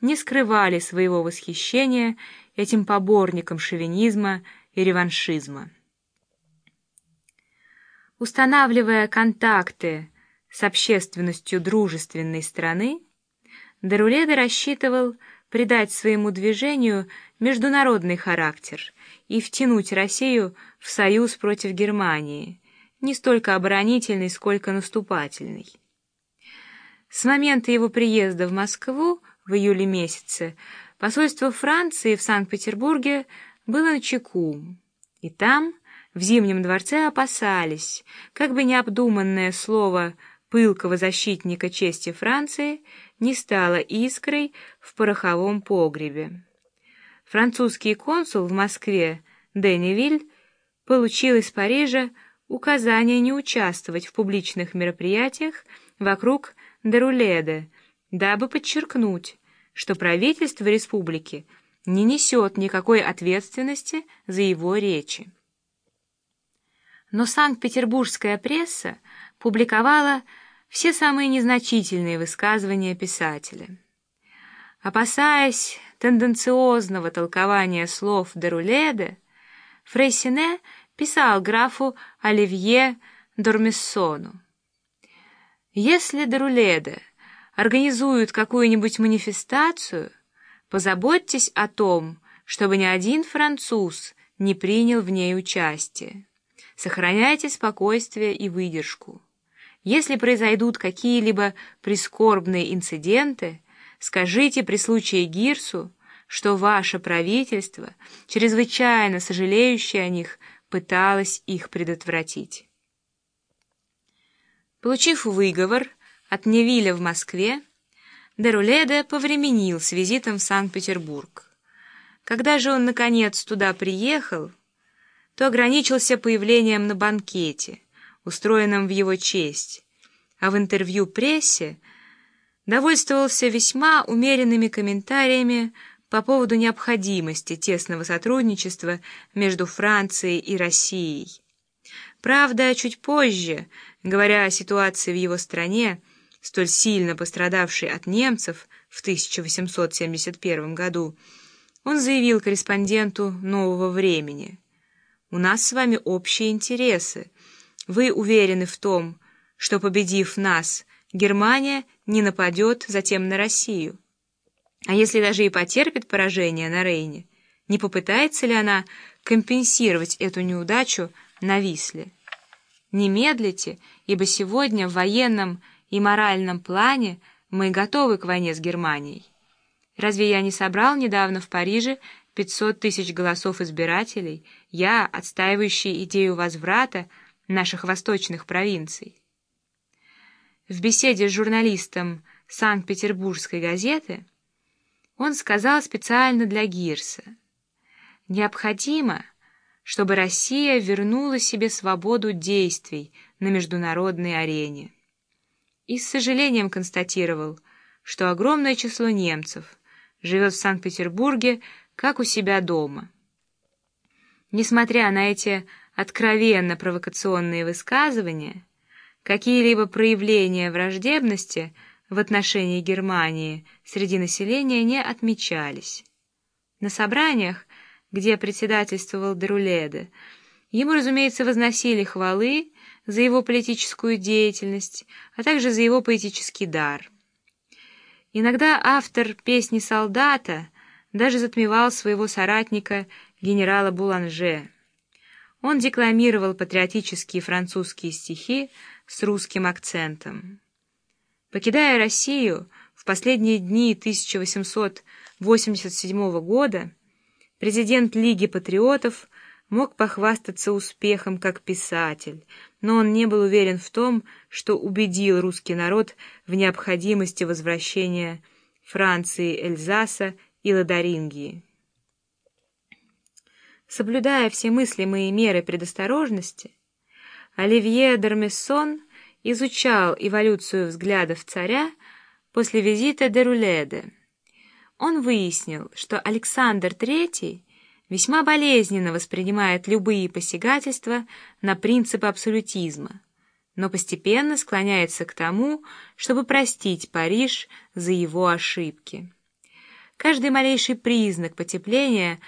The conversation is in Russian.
не скрывали своего восхищения этим поборником шовинизма и реваншизма. Устанавливая контакты с общественностью дружественной страны, Деруледе рассчитывал придать своему движению международный характер и втянуть Россию в союз против Германии, не столько оборонительный, сколько наступательный. С момента его приезда в Москву в июле месяце посольство Франции в Санкт-Петербурге было начеку, и там, в Зимнем дворце, опасались, как бы необдуманное слово пылкого защитника чести Франции не стало искрой в пороховом погребе. Французский консул в Москве Денневиль получил из Парижа указание не участвовать в публичных мероприятиях вокруг Деруледе, дабы подчеркнуть, что правительство республики не несет никакой ответственности за его речи. Но санкт-петербургская пресса публиковала все самые незначительные высказывания писателя. Опасаясь тенденциозного толкования слов Деруледе, Фрейсине писал графу Оливье Д'Ормессону: «Если Деруледе организуют какую-нибудь манифестацию, позаботьтесь о том, чтобы ни один француз не принял в ней участие. Сохраняйте спокойствие и выдержку. Если произойдут какие-либо прискорбные инциденты, скажите при случае Гирсу, что ваше правительство, чрезвычайно сожалеющее о них, пыталось их предотвратить». Получив выговор от Невиля в Москве, Деруледе повременил с визитом в Санкт-Петербург. Когда же он наконец туда приехал, то ограничился появлением на банкете, устроенном в его честь, а в интервью прессе довольствовался весьма умеренными комментариями по поводу необходимости тесного сотрудничества между Францией и Россией. Правда, чуть позже, говоря о ситуации в его стране, столь сильно пострадавшей от немцев в 1871 году, он заявил корреспонденту «Нового времени»: «У нас с вами общие интересы. Вы уверены в том, что, победив нас, Германия не нападет затем на Россию? А если даже и потерпит поражение на Рейне, не попытается ли она компенсировать эту неудачу на Висле? Не медлите, ибо сегодня в военном и моральном плане мы готовы к войне с Германией. Разве я не собрал недавно в Париже 500 тысяч голосов избирателей, я, отстаивающий идею возврата наших восточных провинций?» В беседе с журналистом Санкт-Петербургской газеты он сказал специально для Гирса: «Необходимо, чтобы Россия вернула себе свободу действий на международной арене». И с сожалением констатировал, что огромное число немцев живет в Санкт-Петербурге как у себя дома. Несмотря на эти откровенно провокационные высказывания, какие-либо проявления враждебности в отношении Германии среди населения не отмечались. На собраниях, где председательствовал Деруледе, ему, разумеется, возносили хвалы за его политическую деятельность, а также за его поэтический дар. Иногда автор «Песни солдата» даже затмевал своего соратника генерала Буланже. Он декламировал патриотические французские стихи с русским акцентом. Покидая Россию в последние дни 1887 года, президент Лиги патриотов мог похвастаться успехом как писатель, но он не был уверен в том, что убедил русский народ в необходимости возвращения Франции Эльзаса и Лотарингии. Соблюдая все мыслимые меры предосторожности, Оливье Д'Ормессон изучал эволюцию взглядов царя после визита Деруледе. Он выяснил, что Александр III весьма болезненно воспринимает любые посягательства на принципы абсолютизма, но постепенно склоняется к тому, чтобы простить Париж за его ошибки. Каждый малейший признак потепления